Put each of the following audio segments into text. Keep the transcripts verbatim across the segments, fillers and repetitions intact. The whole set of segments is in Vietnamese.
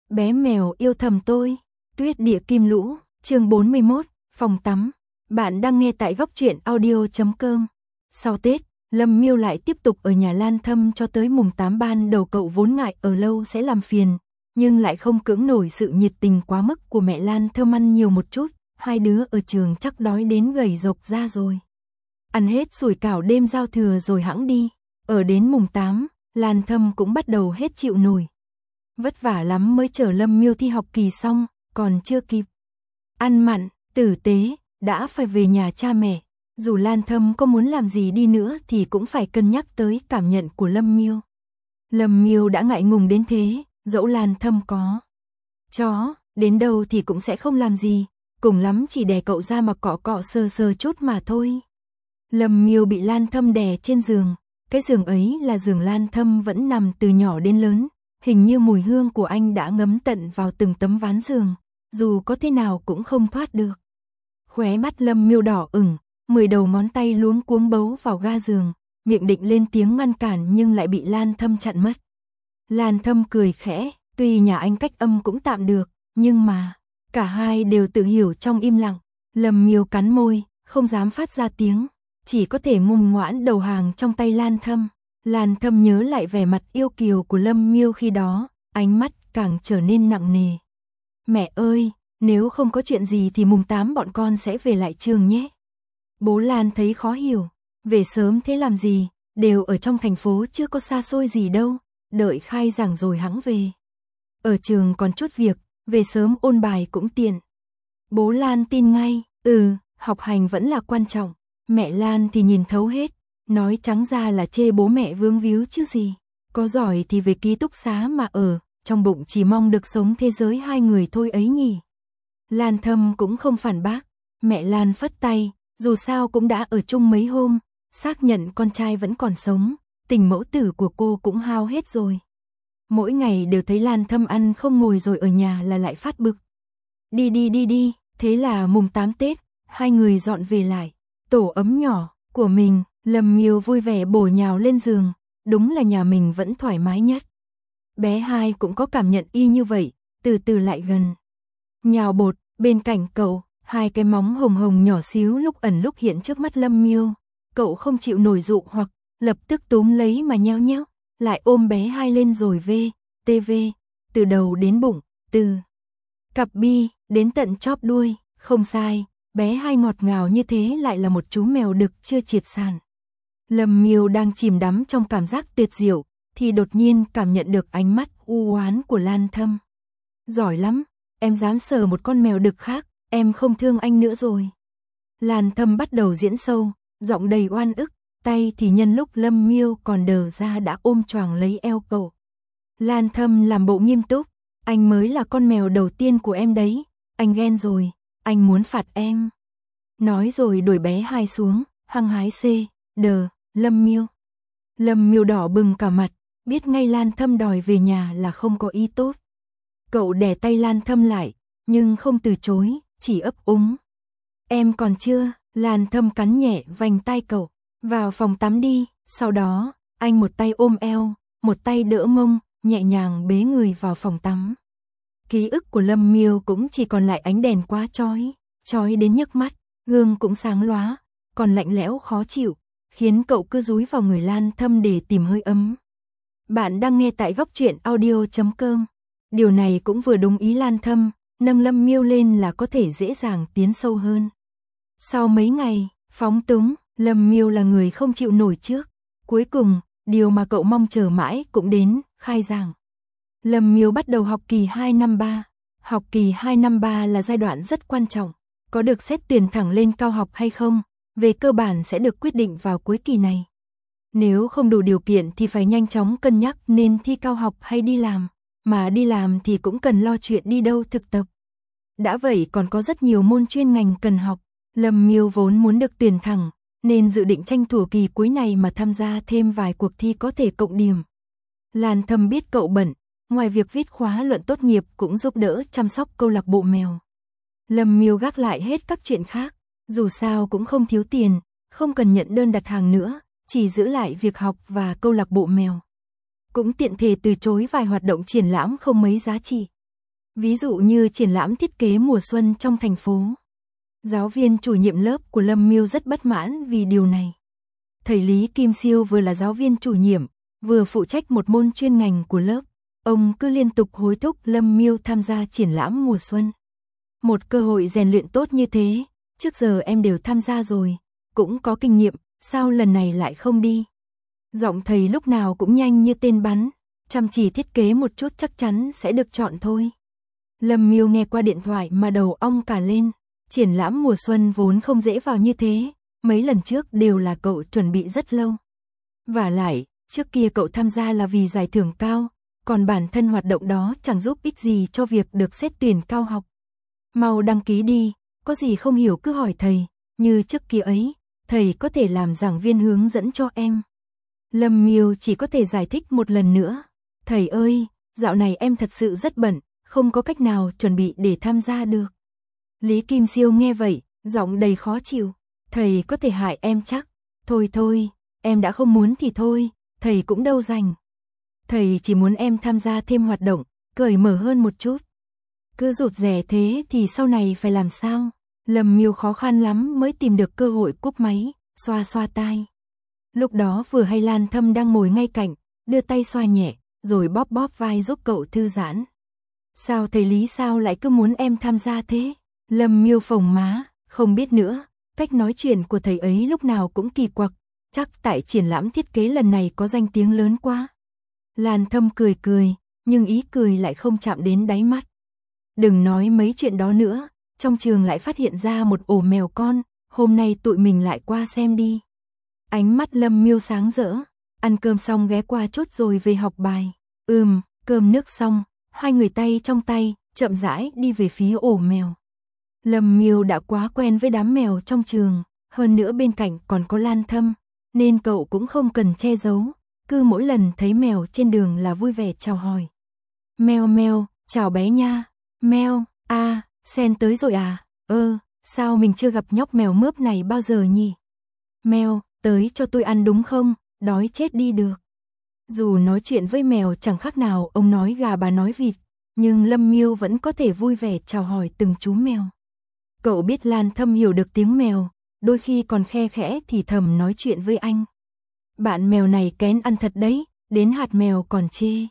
Bé mèo yêu thầm tôi. Tuyết địa kim lũ, chương bốn mươi mốt, phòng tắm. Bạn đang nghe tại góc truyện audio chấm com. Sau Tết, Lâm Miêu lại tiếp tục ở nhà Lan Thâm cho tới mùng tám. Ban đầu cậu vốn ngại ở lâu sẽ làm phiền, nhưng lại không cưỡng nổi sự nhiệt tình quá mức của mẹ Lan Thâm. Ăn nhiều một chút, hai đứa ở trường chắc đói đến gầy rộc ra rồi. Ăn hết sủi cảo đêm giao thừa rồi hẵng đi. Ở đến mùng tám, Lan Thâm cũng bắt đầu hết chịu nổi. Vất vả lắm mới chờ Lâm Miêu thi học kỳ xong, còn chưa kịp ăn mặn, tử tế, đã phải về nhà cha mẹ. Dù Lan Thâm có muốn làm gì đi nữa thì cũng phải cân nhắc tới cảm nhận của Lâm Miêu. Lâm Miêu đã ngại ngùng đến thế, dẫu Lan Thâm có chó, đến đâu thì cũng sẽ không làm gì, cùng lắm chỉ đè cậu ra mà cọ cọ sờ sờ chút mà thôi. Lâm Miêu bị Lan Thâm đè trên giường, cái giường ấy là giường Lan Thâm vẫn nằm từ nhỏ đến lớn, hình như mùi hương của anh đã ngấm tận vào từng tấm ván giường, dù có thế nào cũng không thoát được. Khóe mắt Lâm Miêu đỏ ửng, mười đầu ngón tay luống cuống bấu vào ga giường, miệng định lên tiếng ngăn cản nhưng lại bị Lan Thâm chặn mất. Lan Thâm cười khẽ, tuy nhà anh cách âm cũng tạm được, nhưng mà cả hai đều tự hiểu trong im lặng. Lâm Miêu cắn môi, không dám phát ra tiếng, chỉ có thể ngoan ngoãn đầu hàng trong tay Lan Thâm. Lan Thâm nhớ lại vẻ mặt yêu kiều của Lâm Miêu khi đó, ánh mắt càng trở nên nặng nề. Mẹ ơi, nếu không có chuyện gì thì mùng tám bọn con sẽ về lại trường nhé. Bố Lan thấy khó hiểu, về sớm thế làm gì, đều ở trong thành phố chưa có xa xôi gì đâu, đợi khai giảng rồi hẵng về. Ở trường còn chút việc, về sớm ôn bài cũng tiện. Bố Lan tin ngay, ừ, học hành vẫn là quan trọng. Mẹ Lan thì nhìn thấu hết, nói trắng ra là chê bố mẹ vướng víu chứ gì. Có giỏi thì về ký túc xá mà ở, trong bụng chỉ mong được sống thế giới hai người thôi ấy nhỉ. Lan Thâm cũng không phản bác, mẹ Lan phất tay, dù sao cũng đã ở chung mấy hôm, xác nhận con trai vẫn còn sống, tình mẫu tử của cô cũng hao hết rồi. Mỗi ngày đều thấy Lan Thâm ăn không ngồi rồi ở nhà là lại phát bực. Đi đi đi đi, thế là mùng tám Tết, hai người dọn về lại tổ ấm nhỏ của mình. Lâm Miêu vui vẻ bổ nhào lên giường, đúng là nhà mình vẫn thoải mái nhất. Bé hai cũng có cảm nhận y như vậy, từ từ lại gần. Nhào bột, bên cạnh cậu, hai cái móng hồng hồng nhỏ xíu lúc ẩn lúc hiện trước mắt Lâm Miêu. Cậu không chịu nổi dụ hoặc, lập tức túm lấy mà nheo nheo, lại ôm bé hai lên rồi vê, tê vê, từ đầu đến bụng, từ cặp bi, đến tận chóp đuôi, không sai. Bé hai ngọt ngào như thế lại là một chú mèo đực chưa triệt sản. Lâm Miêu đang chìm đắm trong cảm giác tuyệt diệu, thì đột nhiên cảm nhận được ánh mắt u oán của Lan Thâm. Giỏi lắm, em dám sờ một con mèo đực khác, em không thương anh nữa rồi. Lan Thâm bắt đầu diễn sâu, giọng đầy oan ức, tay thì nhân lúc Lâm Miêu còn đờ ra đã ôm choàng lấy eo cậu. Lan Thâm làm bộ nghiêm túc, anh mới là con mèo đầu tiên của em đấy, anh ghen rồi. Anh muốn phạt em. Nói rồi đuổi bé hai xuống, hăng hái xê, đờ, Lâm Miêu. Lâm Miêu đỏ bừng cả mặt, biết ngay Lan Thâm đòi về nhà là không có ý tốt. Cậu đè tay Lan Thâm lại, nhưng không từ chối, chỉ ấp úng. Em còn chưa, Lan Thâm cắn nhẹ vành tai cậu, vào phòng tắm đi, sau đó, anh một tay ôm eo, một tay đỡ mông, nhẹ nhàng bế người vào phòng tắm. Ký ức của Lâm Miêu cũng chỉ còn lại ánh đèn quá chói, chói đến nhức mắt, gương cũng sáng lóa, còn lạnh lẽo khó chịu, khiến cậu cứ dúi vào người Lan Thâm để tìm hơi ấm. Bạn đang nghe tại góc truyện audio chấm com. Điều này cũng vừa đúng ý Lan Thâm, nâng Lâm Miêu lên là có thể dễ dàng tiến sâu hơn. Sau mấy ngày, phóng túng, Lâm Miêu là người không chịu nổi trước. Cuối cùng, điều mà cậu mong chờ mãi cũng đến, khai giảng. Lâm Miêu bắt đầu học kỳ hai năm ba. Học kỳ hai năm ba là giai đoạn rất quan trọng, có được xét tuyển thẳng lên cao học hay không, về cơ bản sẽ được quyết định vào cuối kỳ này. Nếu không đủ điều kiện thì phải nhanh chóng cân nhắc nên thi cao học hay đi làm, mà đi làm thì cũng cần lo chuyện đi đâu thực tập. Đã vậy còn có rất nhiều môn chuyên ngành cần học, Lâm Miêu vốn muốn được tuyển thẳng, nên dự định tranh thủ kỳ cuối này mà tham gia thêm vài cuộc thi có thể cộng điểm. Lan Thâm biết cậu bận, ngoài việc viết khóa luận tốt nghiệp cũng giúp đỡ chăm sóc câu lạc bộ mèo. Lâm Miêu gác lại hết các chuyện khác, dù sao cũng không thiếu tiền, không cần nhận đơn đặt hàng nữa, chỉ giữ lại việc học và câu lạc bộ mèo. Cũng tiện thể từ chối vài hoạt động triển lãm không mấy giá trị. Ví dụ như triển lãm thiết kế mùa xuân trong thành phố. Giáo viên chủ nhiệm lớp của Lâm Miêu rất bất mãn vì điều này. Thầy Lý Kim Siêu vừa là giáo viên chủ nhiệm, vừa phụ trách một môn chuyên ngành của lớp. Ông cứ liên tục hối thúc Lâm Miêu tham gia triển lãm mùa xuân. Một cơ hội rèn luyện tốt như thế, trước giờ em đều tham gia rồi, cũng có kinh nghiệm, sao lần này lại không đi? Giọng thầy lúc nào cũng nhanh như tên bắn, chăm chỉ thiết kế một chút chắc chắn sẽ được chọn thôi. Lâm Miêu nghe qua điện thoại mà đầu ong cả lên, triển lãm mùa xuân vốn không dễ vào như thế, mấy lần trước đều là cậu chuẩn bị rất lâu. Vả lại, trước kia cậu tham gia là vì giải thưởng cao, còn bản thân hoạt động đó chẳng giúp ích gì cho việc được xét tuyển cao học. Mau đăng ký đi, có gì không hiểu cứ hỏi thầy, như trước kia ấy, thầy có thể làm giảng viên hướng dẫn cho em. Lâm Miêu chỉ có thể giải thích một lần nữa, thầy ơi, dạo này em thật sự rất bận, không có cách nào chuẩn bị để tham gia được. Lý Kim Siêu nghe vậy, giọng đầy khó chịu, thầy có thể hại em chắc, thôi thôi, em đã không muốn thì thôi, thầy cũng đâu rành. Thầy chỉ muốn em tham gia thêm hoạt động, cởi mở hơn một chút. Cứ rụt rè thế thì sau này phải làm sao? Lâm Miêu khó khăn lắm mới tìm được cơ hội cúp máy, xoa xoa tai. Lúc đó vừa hay Lan Thâm đang ngồi ngay cạnh, đưa tay xoa nhẹ, rồi bóp bóp vai giúp cậu thư giãn. Sao thầy Lý sao lại cứ muốn em tham gia thế? Lâm Miêu phồng má, không biết nữa, cách nói chuyện của thầy ấy lúc nào cũng kỳ quặc, chắc tại triển lãm thiết kế lần này có danh tiếng lớn quá. Lan Thâm cười cười, nhưng ý cười lại không chạm đến đáy mắt. Đừng nói mấy chuyện đó nữa, trong trường lại phát hiện ra một ổ mèo con, hôm nay tụi mình lại qua xem đi. Ánh mắt Lâm Miêu sáng rỡ, ăn cơm xong ghé qua chút rồi về học bài. Ừm, cơm nước xong, hai người tay trong tay, chậm rãi đi về phía ổ mèo. Lâm Miêu đã quá quen với đám mèo trong trường, hơn nữa bên cạnh còn có Lan Thâm, nên cậu cũng không cần che giấu, cứ mỗi lần thấy mèo trên đường là vui vẻ chào hỏi. Mèo mèo, chào bé nha. Mèo, a, à, Sen tới rồi à? Ơ, sao mình chưa gặp nhóc mèo mướp này bao giờ nhỉ? Mèo, tới cho tôi ăn đúng không? Đói chết đi được. Dù nói chuyện với mèo chẳng khác nào ông nói gà bà nói vịt, nhưng Lâm Miêu vẫn có thể vui vẻ chào hỏi từng chú mèo. Cậu biết Lan Thâm hiểu được tiếng mèo, đôi khi còn khe khẽ thì thầm nói chuyện với anh. Bạn mèo này kén ăn thật đấy, đến hạt mèo còn chê.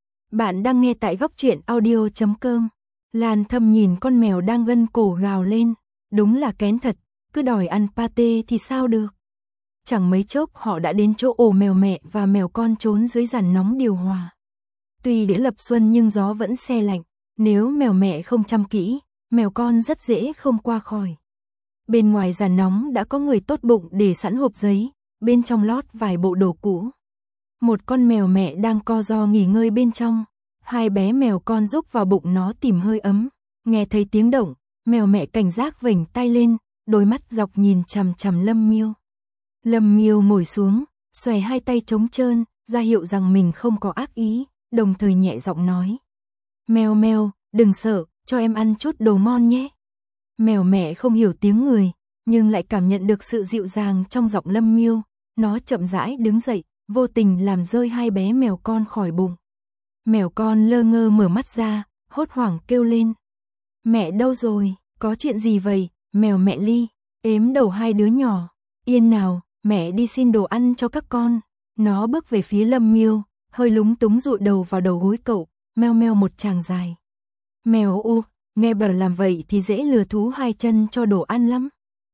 Bạn đang nghe tại góc truyện audio chấm com. Lan Thâm nhìn con mèo đang gân cổ gào lên, đúng là kén thật, cứ đòi ăn pate thì sao được. Chẳng mấy chốc họ đã đến chỗ ổ mèo mẹ và mèo con trốn dưới giàn nóng điều hòa. Tuy đã lập xuân nhưng gió vẫn se lạnh, nếu mèo mẹ không chăm kỹ, mèo con rất dễ không qua khỏi. Bên ngoài giàn nóng đã có người tốt bụng để sẵn hộp giấy, bên trong lót vài bộ đồ cũ. Một con mèo mẹ đang co ro nghỉ ngơi bên trong, hai bé mèo con rúc vào bụng nó tìm hơi ấm. Nghe thấy tiếng động, mèo mẹ cảnh giác vểnh tay lên, đôi mắt dọc nhìn chằm chằm Lâm Miêu. Lâm Miêu ngồi xuống, xòe hai tay trống trơn, ra hiệu rằng mình không có ác ý, đồng thời nhẹ giọng nói. Mèo mèo, đừng sợ, cho em ăn chút đồ ngon nhé. Mèo mẹ không hiểu tiếng người, nhưng lại cảm nhận được sự dịu dàng trong giọng Lâm Miêu. Nó chậm rãi đứng dậy, vô tình làm rơi hai bé mèo con khỏi bụng. Mèo con lơ ngơ mở mắt ra, hốt hoảng kêu lên. Mẹ đâu rồi, có chuyện gì vậy, mèo mẹ Ly, ếm đầu hai đứa nhỏ. Yên nào, mẹ đi xin đồ ăn cho các con. Nó bước về phía Lâm Miêu, hơi lúng túng dụi đầu vào đầu gối cậu, meo meo một tràng dài. Mèo u, nghe bảo làm vậy thì dễ lừa thú hai chân cho đồ ăn lắm.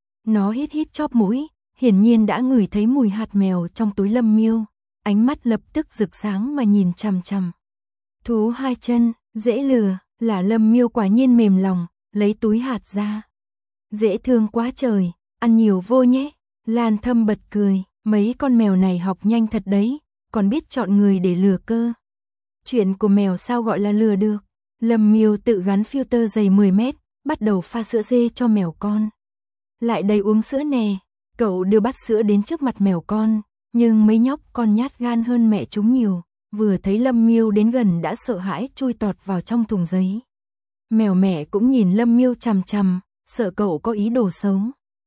Nó hít hít chóp mũi, hiển nhiên đã ngửi thấy mùi hạt mèo trong túi Lâm Miêu, ánh mắt lập tức rực sáng mà nhìn chằm chằm. Thú hai chân, dễ lừa, là Lâm Miêu quả nhiên mềm lòng, lấy túi hạt ra. Dễ thương quá trời, ăn nhiều vô nhé. Lan Thâm bật cười, mấy con mèo này học nhanh thật đấy, còn biết chọn người để lừa cơ. Chuyện của mèo sao gọi là lừa được. Lâm Miêu tự gắn filter dày mười mét, bắt đầu pha sữa dê cho mèo con. Lại đây uống sữa nè, cậu đưa bát sữa đến trước mặt mèo con, nhưng mấy nhóc con nhát gan hơn mẹ chúng nhiều, vừa thấy Lâm Miêu đến gần đã sợ hãi chui tọt vào trong thùng giấy. Mèo mẹ cũng nhìn Lâm Miêu chằm chằm, sợ cậu có ý đồ xấu.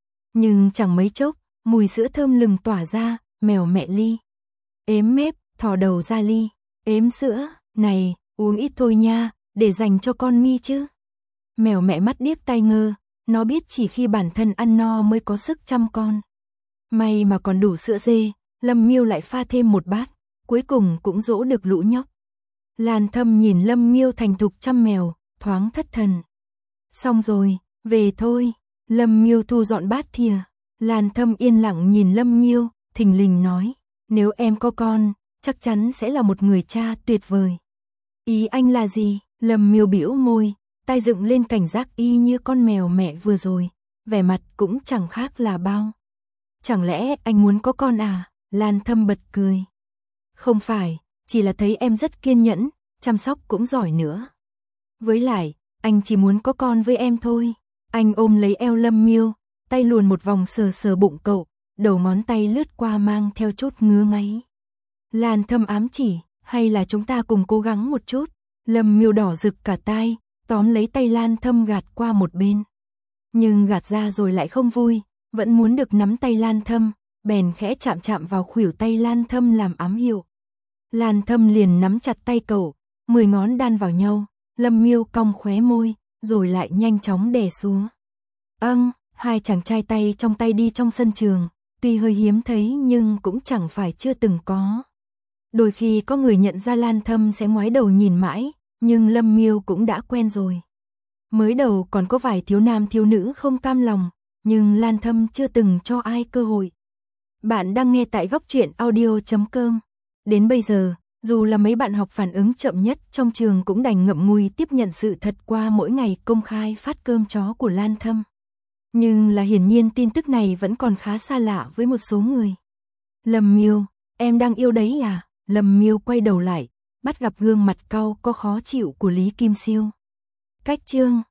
Nhưng chẳng mấy chốc, mùi sữa thơm lừng tỏa ra, mèo mẹ Ly ếm mép, thò đầu ra Ly, ếm sữa, này, uống ít thôi nha, để dành cho con Mi chứ. Mèo mẹ mắt điếc tai ngơ, nó biết chỉ khi bản thân ăn no mới có sức chăm con. May mà còn đủ sữa dê, Lâm Miêu lại pha thêm một bát, cuối cùng cũng dỗ được lũ nhóc. Lan Thâm nhìn Lâm Miêu thành thục chăm mèo, thoáng thất thần. Xong rồi, về thôi. Lâm Miêu thu dọn bát thìa. Lan Thâm yên lặng nhìn Lâm Miêu, thình lình nói, nếu em có con, chắc chắn sẽ là một người cha tuyệt vời. Ý anh là gì? Lâm Miêu bĩu môi, tai dựng lên cảnh giác y như con mèo mẹ vừa rồi, vẻ mặt cũng chẳng khác là bao. Chẳng lẽ anh muốn có con à? Lan Thâm bật cười. Không phải, chỉ là thấy em rất kiên nhẫn, chăm sóc cũng giỏi nữa. Với lại, anh chỉ muốn có con với em thôi. Anh ôm lấy eo Lâm Miêu, tay luồn một vòng sờ sờ bụng cậu, đầu ngón tay lướt qua mang theo chút ngứa ngáy. Lan Thâm ám chỉ, hay là chúng ta cùng cố gắng một chút. Lâm Miêu đỏ rực cả tai, tóm lấy tay Lan Thâm gạt qua một bên. Nhưng gạt ra rồi lại không vui, vẫn muốn được nắm tay Lan Thâm, bèn khẽ chạm chạm vào khuỷu tay Lan Thâm làm ám hiệu. Lan Thâm liền nắm chặt tay cậu, mười ngón đan vào nhau, Lâm Miêu cong khóe môi, rồi lại nhanh chóng đè xuống. Âng, hai chàng trai tay trong tay đi trong sân trường, tuy hơi hiếm thấy nhưng cũng chẳng phải chưa từng có. Đôi khi có người nhận ra Lan Thâm sẽ ngoái đầu nhìn mãi, nhưng Lâm Miêu cũng đã quen rồi. Mới đầu còn có vài thiếu nam thiếu nữ không cam lòng, nhưng Lan Thâm chưa từng cho ai cơ hội. Bạn đang nghe tại góc truyện audio chấm com. Đến bây giờ, dù là mấy bạn học phản ứng chậm nhất trong trường cũng đành ngậm ngùi tiếp nhận sự thật qua mỗi ngày công khai phát cơm chó của Lan Thâm. Nhưng là hiển nhiên tin tức này vẫn còn khá xa lạ với một số người. Lâm Miêu, em đang yêu đấy à? Lâm Miêu quay đầu lại, bắt gặp gương mặt cau có khó chịu của Lý Kim Siêu. Cách chương